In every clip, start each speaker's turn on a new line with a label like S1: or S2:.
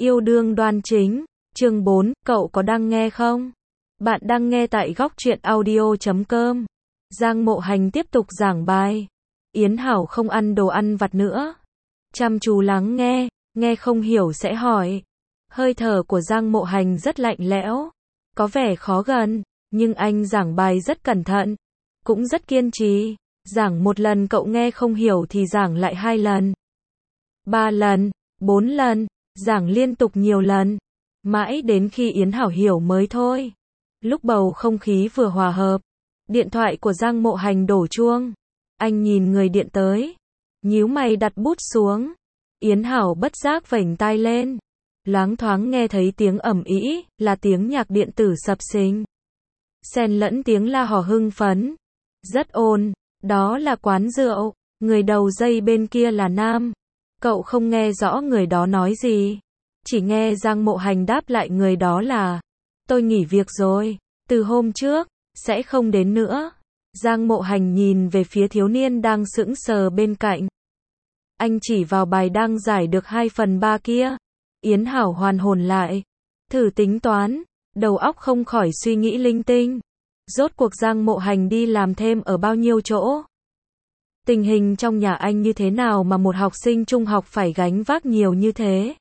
S1: Yêu đương đoan chính, chương 4, cậu có đang nghe không? Bạn đang nghe tại góc truyện audio.com. Giang Mộ Hành tiếp tục giảng bài. Yến Hảo không ăn đồ ăn vặt nữa. Chăm chú lắng nghe, nghe không hiểu sẽ hỏi. Hơi thở của Giang Mộ Hành rất lạnh lẽo, có vẻ khó gần, nhưng anh giảng bài rất cẩn thận, cũng rất kiên trì. Giảng một lần cậu nghe không hiểu thì giảng lại 2 lần, 3 lần, 4 lần, giảng liên tục nhiều lần, mãi đến khi Yến Hảo hiểu mới thôi. Lúc bầu không khí vừa hòa hợp, điện thoại của Giang Mộ Hành đổ chuông. Anh nhìn người điện tới, nhíu mày đặt bút xuống. Yến Hảo bất giác vểnh tai lên, loáng thoáng nghe thấy tiếng ầm ĩ, là tiếng nhạc điện tử sập sình, xen lẫn tiếng la hò hưng phấn, rất ồn. Đó là quán rượu, người đầu dây bên kia là nam. Cậu không nghe rõ người đó nói gì, chỉ nghe Giang Mộ Hành đáp lại người đó là: tôi nghỉ việc rồi, từ hôm trước, sẽ không đến nữa. Giang Mộ Hành nhìn về phía thiếu niên đang sững sờ bên cạnh. Anh chỉ vào bài đang giải được 2/3 kia. Yến Hảo hoàn hồn lại, thử tính toán, đầu óc không khỏi suy nghĩ linh tinh. Rốt cuộc Giang Mộ Hành đi làm thêm ở bao nhiêu chỗ? Tình hình trong nhà anh như thế nào mà một học sinh trung học phải gánh vác nhiều như thế?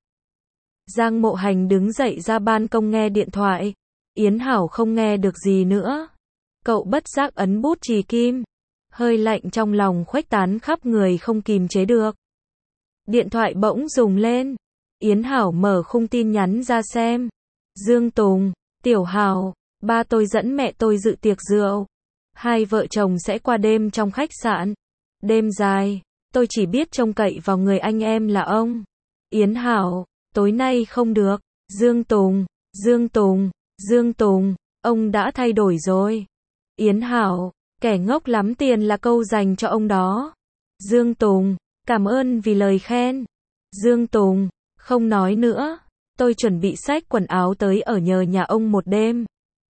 S1: Giang Mộ Hành đứng dậy ra ban công nghe điện thoại. Yến Hảo không nghe được gì nữa. Cậu bất giác ấn bút chì kim. Hơi lạnh trong lòng khuếch tán khắp người không kìm chế được. Điện thoại bỗng rung lên. Yến Hảo mở khung tin nhắn ra xem. Dương Tùng, Tiểu Hảo, ba tôi dẫn mẹ tôi dự tiệc rượu. 2 vợ chồng sẽ qua đêm trong khách sạn. Đêm dài, tôi chỉ biết trông cậy vào người anh em là ông. Yến Hảo, tối nay không được. Dương Tùng, Dương Tùng, Dương Tùng, ông đã thay đổi rồi. Yến Hảo, kẻ ngốc lắm tiền là câu dành cho ông đó. Dương Tùng, cảm ơn vì lời khen. Dương Tùng, không nói nữa, tôi chuẩn bị xách quần áo tới ở nhờ nhà ông một đêm.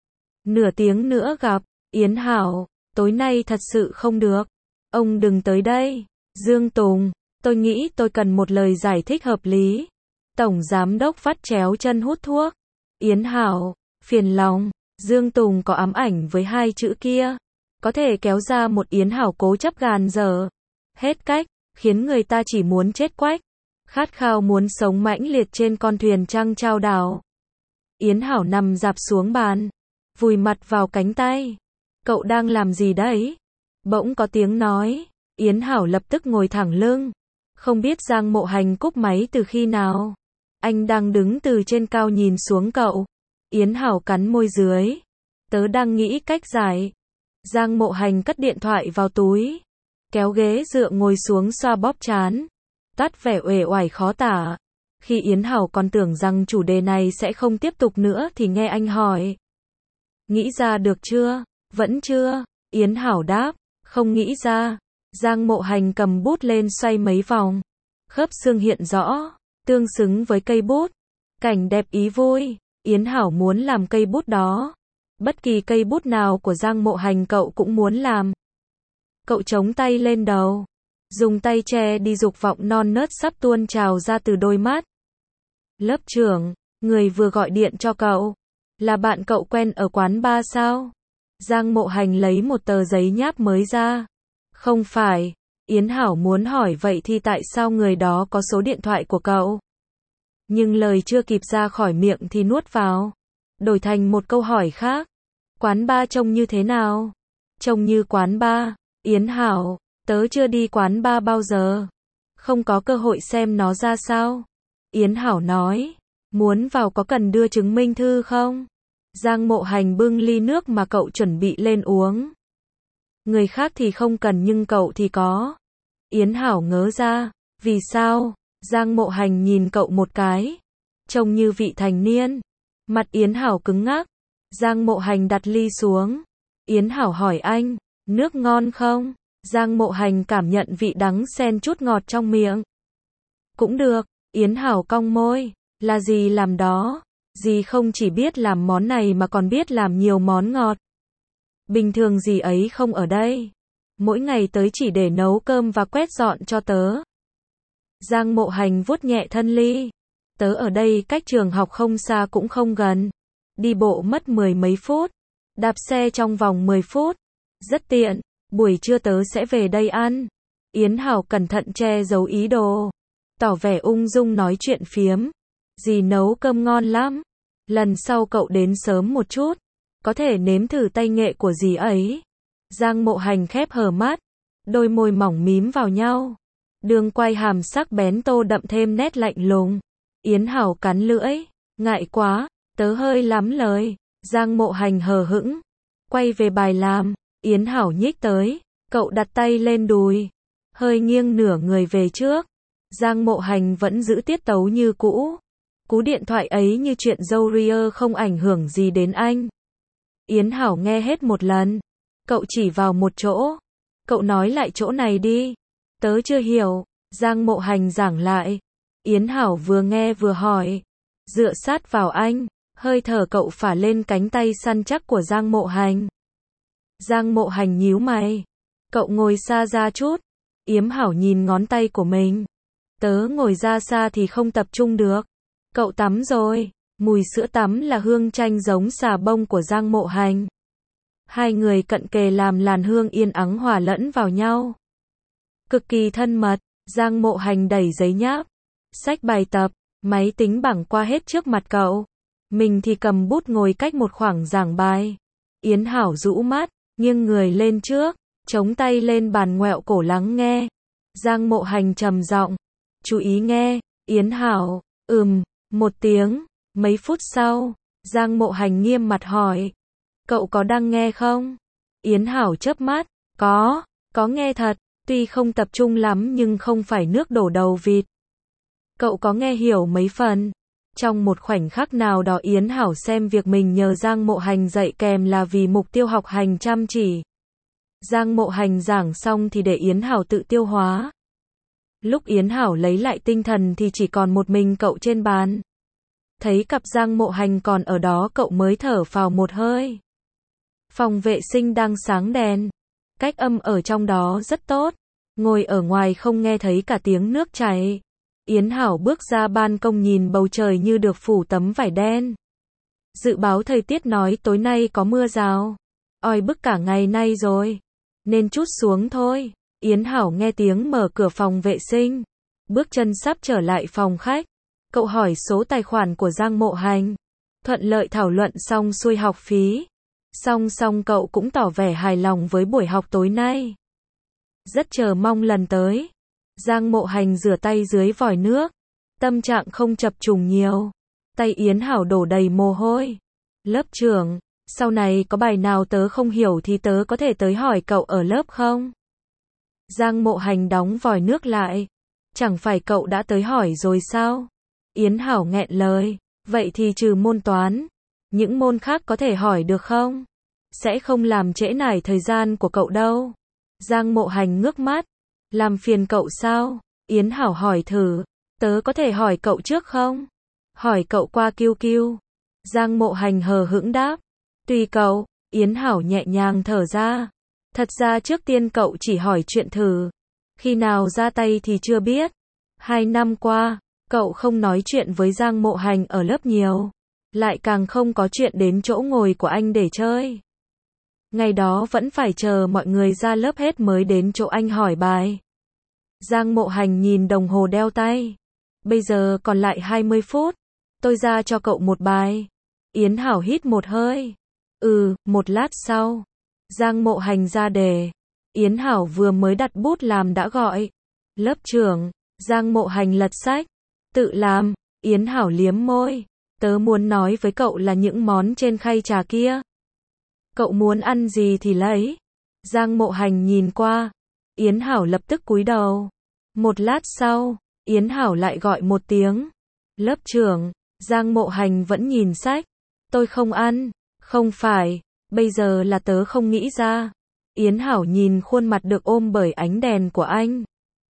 S1: Nửa tiếng nữa gặp. Yến Hảo, tối nay thật sự không được. Ông đừng tới đây. Dương Tùng, tôi nghĩ tôi cần một lời giải thích hợp lý. Tổng giám đốc vắt chéo chân hút thuốc. Yến Hảo, phiền lòng. Dương Tùng có ám ảnh với 2 chữ kia. Có thể kéo ra một Yến Hảo cố chấp gàn dở. Hết cách, khiến người ta chỉ muốn chết quách. Khát khao muốn sống mãnh liệt trên con thuyền trăng trao đảo. Yến Hảo nằm rạp xuống bàn, vùi mặt vào cánh tay. Cậu đang làm gì đấy? Bỗng có tiếng nói. Yến Hảo lập tức ngồi thẳng lưng. Không biết Giang Mộ Hành cúp máy từ khi nào. Anh đang đứng từ trên cao nhìn xuống cậu. Yến Hảo cắn môi dưới. Tớ đang nghĩ cách giải. Giang Mộ Hành cất điện thoại vào túi, kéo ghế dựa ngồi xuống xoa bóp trán, toát vẻ uể oải khó tả. Khi Yến Hảo còn tưởng rằng chủ đề này sẽ không tiếp tục nữa thì nghe anh hỏi: nghĩ ra được chưa? Vẫn chưa. Yến Hảo đáp: không nghĩ ra. Giang Mộ Hành cầm bút lên xoay mấy vòng. Khớp xương hiện rõ, tương xứng với cây bút. Cảnh đẹp ý vui. Yến Hảo muốn làm cây bút đó. Bất kỳ cây bút nào của Giang Mộ Hành cậu cũng muốn làm. Cậu chống tay lên đầu, dùng tay che đi dục vọng non nớt sắp tuôn trào ra từ đôi mắt. Lớp trưởng, người vừa gọi điện cho cậu, là bạn cậu quen ở quán bar sao? Giang Mộ Hành lấy một tờ giấy nháp mới ra. Không phải. Yến Hảo muốn hỏi vậy thì tại sao người đó có số điện thoại của cậu? Nhưng lời chưa kịp ra khỏi miệng thì nuốt vào, đổi thành một câu hỏi khác. Quán bar trông như thế nào? Trông như quán bar. Yến Hảo, tớ chưa đi quán bar bao giờ, không có cơ hội xem nó ra sao. Yến Hảo nói, muốn vào có cần đưa chứng minh thư không? Giang Mộ Hành bưng ly nước mà cậu chuẩn bị lên uống. Người khác thì không cần nhưng cậu thì có. Yến Hảo ngớ ra, vì sao? Giang Mộ Hành nhìn cậu một cái, trông như vị thành niên. Mặt Yến Hảo cứng ngắc. Giang Mộ Hành đặt ly xuống. Yến Hảo hỏi anh, nước ngon không? Giang Mộ Hành cảm nhận vị đắng xen chút ngọt trong miệng. Cũng được. Yến Hảo cong môi, là dì làm đó. Dì không chỉ biết làm món này mà còn biết làm nhiều món ngọt. Bình thường dì ấy không ở đây, mỗi ngày tới chỉ để nấu cơm và quét dọn cho tớ. Giang Mộ Hành vuốt nhẹ thân ly. Tớ ở đây cách trường học không xa cũng không gần. Đi bộ mất 10 mấy phút. Đạp xe trong vòng 10 phút. Rất tiện. Buổi trưa tớ sẽ về đây ăn. Yến Hảo cẩn thận che giấu ý đồ. Tỏ vẻ ung dung nói chuyện phiếm. Dì nấu cơm ngon lắm. Lần sau cậu đến sớm một chút. Có thể nếm thử tay nghệ của dì ấy. Giang Mộ Hành khép hờ mắt. Đôi môi mỏng mím vào nhau. Đường quay hàm sắc bén tô đậm thêm nét lạnh lùng. Yến Hảo cắn lưỡi. Ngại quá, tớ hơi lắm lời. Giang Mộ Hành hờ hững. Quay về bài làm. Yến Hảo nhích tới. Cậu đặt tay lên đùi. Hơi nghiêng nửa người về trước. Giang Mộ Hành vẫn giữ tiết tấu như cũ. Cú điện thoại ấy như chuyện dâu ria không ảnh hưởng gì đến anh. Yến Hảo nghe hết một lần. Cậu chỉ vào một chỗ. Cậu nói lại chỗ này đi. Tớ chưa hiểu. Giang Mộ Hành giảng lại. Yến Hảo vừa nghe vừa hỏi. Dựa sát vào anh. Hơi thở cậu phả lên cánh tay săn chắc của Giang Mộ Hành. Giang Mộ Hành nhíu mày. Cậu ngồi xa ra chút. Yến Hảo nhìn ngón tay của mình. Tớ ngồi ra xa thì không tập trung được. Cậu tắm rồi. Mùi sữa tắm là hương chanh giống xà bông của Giang Mộ Hành. Hai người cận kề làm làn hương yên ắng hòa lẫn vào nhau. Cực kỳ thân mật. Giang Mộ Hành đẩy giấy nháp. Sách bài tập. Máy tính bảng qua hết trước mặt cậu. Mình thì cầm bút ngồi cách một khoảng giảng bài. Yến Hảo rũ mắt, nghiêng người lên trước, chống tay lên bàn ngoẹo cổ lắng nghe. Giang Mộ Hành trầm giọng. Chú ý nghe. Yến Hảo. Một tiếng. Mấy phút sau, Giang Mộ Hành nghiêm mặt hỏi. Cậu có đang nghe không? Yến Hảo chớp mắt. Có nghe thật. Tuy không tập trung lắm nhưng không phải nước đổ đầu vịt. Cậu có nghe hiểu mấy phần. Trong một khoảnh khắc nào đó Yến Hảo xem việc mình nhờ Giang Mộ Hành dạy kèm là vì mục tiêu học hành chăm chỉ. Giang Mộ Hành giảng xong thì để Yến Hảo tự tiêu hóa. Lúc Yến Hảo lấy lại tinh thần thì chỉ còn một mình cậu trên bàn. Thấy cặp Giang Mộ Hành còn ở đó cậu mới thở phào một hơi. Phòng vệ sinh đang sáng đèn. Cách âm ở trong đó rất tốt. Ngồi ở ngoài không nghe thấy cả tiếng nước chảy. Yến Hảo bước ra ban công nhìn bầu trời như được phủ tấm vải đen. Dự báo thời tiết nói tối nay có mưa rào. Oi bức cả ngày nay rồi. Nên trút xuống thôi. Yến Hảo nghe tiếng mở cửa phòng vệ sinh. Bước chân sắp trở lại phòng khách. Cậu hỏi số tài khoản của Giang Mộ Hành. Thuận lợi thảo luận xong xuôi học phí. Song cậu cũng tỏ vẻ hài lòng với buổi học tối nay. Rất chờ mong lần tới. Giang Mộ Hành rửa tay dưới vòi nước. Tâm trạng không chập trùng nhiều. Tay Yến Hảo đổ đầy mồ hôi. Lớp trưởng, sau này có bài nào tớ không hiểu thì tớ có thể tới hỏi cậu ở lớp không? Giang Mộ Hành đóng vòi nước lại. Chẳng phải cậu đã tới hỏi rồi sao? Yến Hảo nghẹn lời. Vậy thì trừ môn toán. Những môn khác có thể hỏi được không? Sẽ không làm trễ nải thời gian của cậu đâu. Giang Mộ Hành ngước mắt. Làm phiền cậu sao? Yến Hảo hỏi thử. Tớ có thể hỏi cậu trước không? Hỏi cậu qua QQ. Giang Mộ Hành hờ hững đáp. Tùy cậu. Yến Hảo nhẹ nhàng thở ra. Thật ra trước tiên cậu chỉ hỏi chuyện thử. Khi nào ra tay thì chưa biết. 2 năm qua, cậu không nói chuyện với Giang Mộ Hành ở lớp nhiều. Lại càng không có chuyện đến chỗ ngồi của anh để chơi. Ngày đó vẫn phải chờ mọi người ra lớp hết mới đến chỗ anh hỏi bài. Giang Mộ Hành nhìn đồng hồ đeo tay. Bây giờ còn lại 20 phút. Tôi ra cho cậu một bài. Yến Hảo hít một hơi. Một lát sau. Giang Mộ Hành ra đề. Yến Hảo vừa mới đặt bút làm đã gọi. Lớp trưởng. Giang Mộ Hành lật sách. Tự làm. Yến Hảo liếm môi. Tớ muốn nói với cậu là những món trên khay trà kia. Cậu muốn ăn gì thì lấy. Giang Mộ Hành nhìn qua. Yến Hảo lập tức cúi đầu. Một lát sau, Yến Hảo lại gọi một tiếng. Lớp trưởng. Giang Mộ Hành vẫn nhìn sách. Tôi không ăn. Không phải. Bây giờ là tớ không nghĩ ra. Yến Hảo nhìn khuôn mặt được ôm bởi ánh đèn của anh.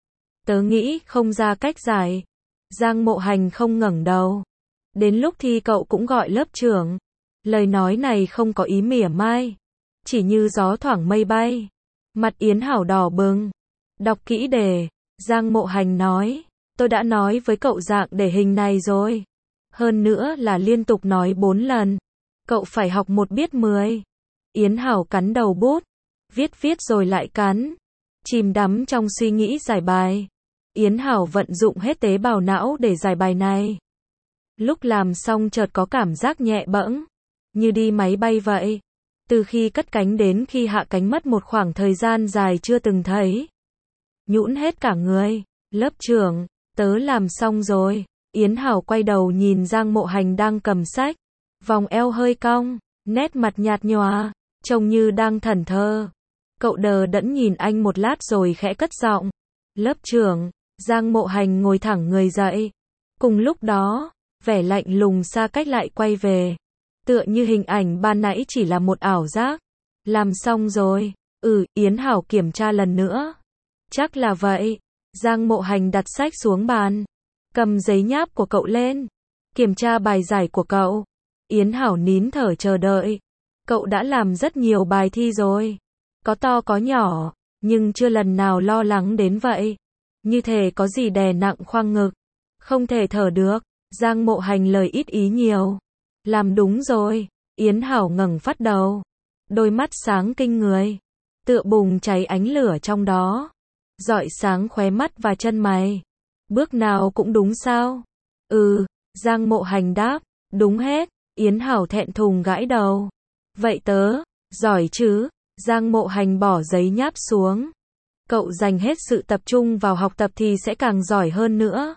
S1: Tớ nghĩ không ra cách giải. Giang Mộ Hành không ngẩng đầu. Đến lúc thi cậu cũng gọi lớp trưởng. Lời nói này không có ý mỉa mai. Chỉ như gió thoảng mây bay. Mặt Yến Hảo đỏ bừng. Đọc kỹ đề. Giang Mộ Hành nói. Tôi đã nói với cậu dạng để hình này rồi. Hơn nữa là liên tục nói 4 lần. Cậu phải học 1 biết 10. Yến Hảo cắn đầu bút. Viết rồi lại cắn. Chìm đắm trong suy nghĩ giải bài. Yến Hảo vận dụng hết tế bào não để giải bài này. Lúc làm xong chợt có cảm giác nhẹ bẫng. Như đi máy bay vậy. Từ khi cất cánh đến khi hạ cánh mất một khoảng thời gian dài chưa từng thấy. Nhũn hết cả người. Lớp trưởng, tớ làm xong rồi. Yến Hảo quay đầu nhìn Giang Mộ Hành đang cầm sách. Vòng eo hơi cong, nét mặt nhạt nhòa, trông như đang thẫn thờ. Cậu đờ đẫn nhìn anh một lát rồi khẽ cất giọng. Lớp trưởng, Giang Mộ Hành ngồi thẳng người dậy. Cùng lúc đó, vẻ lạnh lùng xa cách lại quay về. Tựa như hình ảnh ban nãy chỉ là một ảo giác. Làm xong rồi. Yến Hảo kiểm tra lần nữa. Chắc là vậy. Giang Mộ Hành đặt sách xuống bàn. Cầm giấy nháp của cậu lên. Kiểm tra bài giải của cậu. Yến Hảo nín thở chờ đợi. Cậu đã làm rất nhiều bài thi rồi. Có to có nhỏ. Nhưng chưa lần nào lo lắng đến vậy. Như thể có gì đè nặng khoang ngực. Không thể thở được. Giang Mộ Hành lời ít ý nhiều. Làm đúng rồi. Yến Hảo ngẩng phát đầu. Đôi mắt sáng kinh người. Tựa bùng cháy ánh lửa trong đó. Rọi sáng khóe mắt và chân mày. Bước nào cũng đúng sao? Giang Mộ Hành đáp. Đúng hết. Yến Hảo thẹn thùng gãi đầu. Vậy tớ, giỏi chứ? Giang Mộ Hành bỏ giấy nháp xuống. Cậu dành hết sự tập trung vào học tập thì sẽ càng giỏi hơn nữa.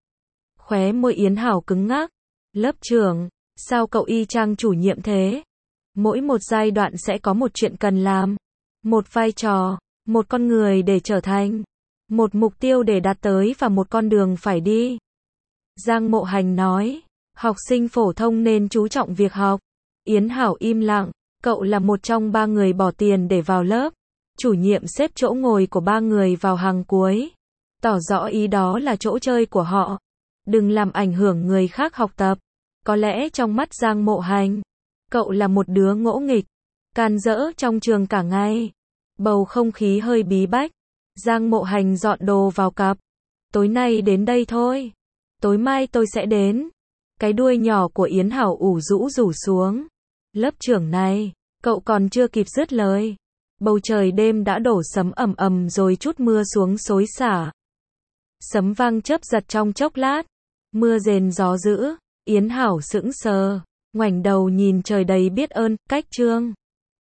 S1: Khóe môi Yến Hảo cứng ngắc. Lớp trưởng, sao cậu y chang chủ nhiệm thế? Mỗi một giai đoạn sẽ có một chuyện cần làm. Một vai trò, một con người để trở thành. Một mục tiêu để đạt tới và một con đường phải đi. Giang Mộ Hành nói, học sinh phổ thông nên chú trọng việc học. Yến Hảo im lặng, cậu là một trong 3 người bỏ tiền để vào lớp. Chủ nhiệm xếp chỗ ngồi của 3 người vào hàng cuối. Tỏ rõ ý đó là chỗ chơi của họ. Đừng làm ảnh hưởng người khác học tập. Có lẽ trong mắt Giang Mộ Hành, cậu là một đứa ngỗ nghịch, can dỡ trong trường cả ngày. Bầu không khí hơi bí bách. Giang Mộ Hành dọn đồ vào cặp. Tối nay đến đây thôi. Tối mai tôi sẽ đến. Cái đuôi nhỏ của Yến Hảo rủ xuống. Lớp trưởng này, cậu còn chưa kịp dứt lời. Bầu trời đêm đã đổ sấm ầm ầm rồi chút mưa xuống xối xả. Sấm vang chớp giật trong chốc lát. Mưa rền gió dữ. Yến Hảo sững sờ, ngoảnh đầu nhìn trời đầy biết ơn. Cách chương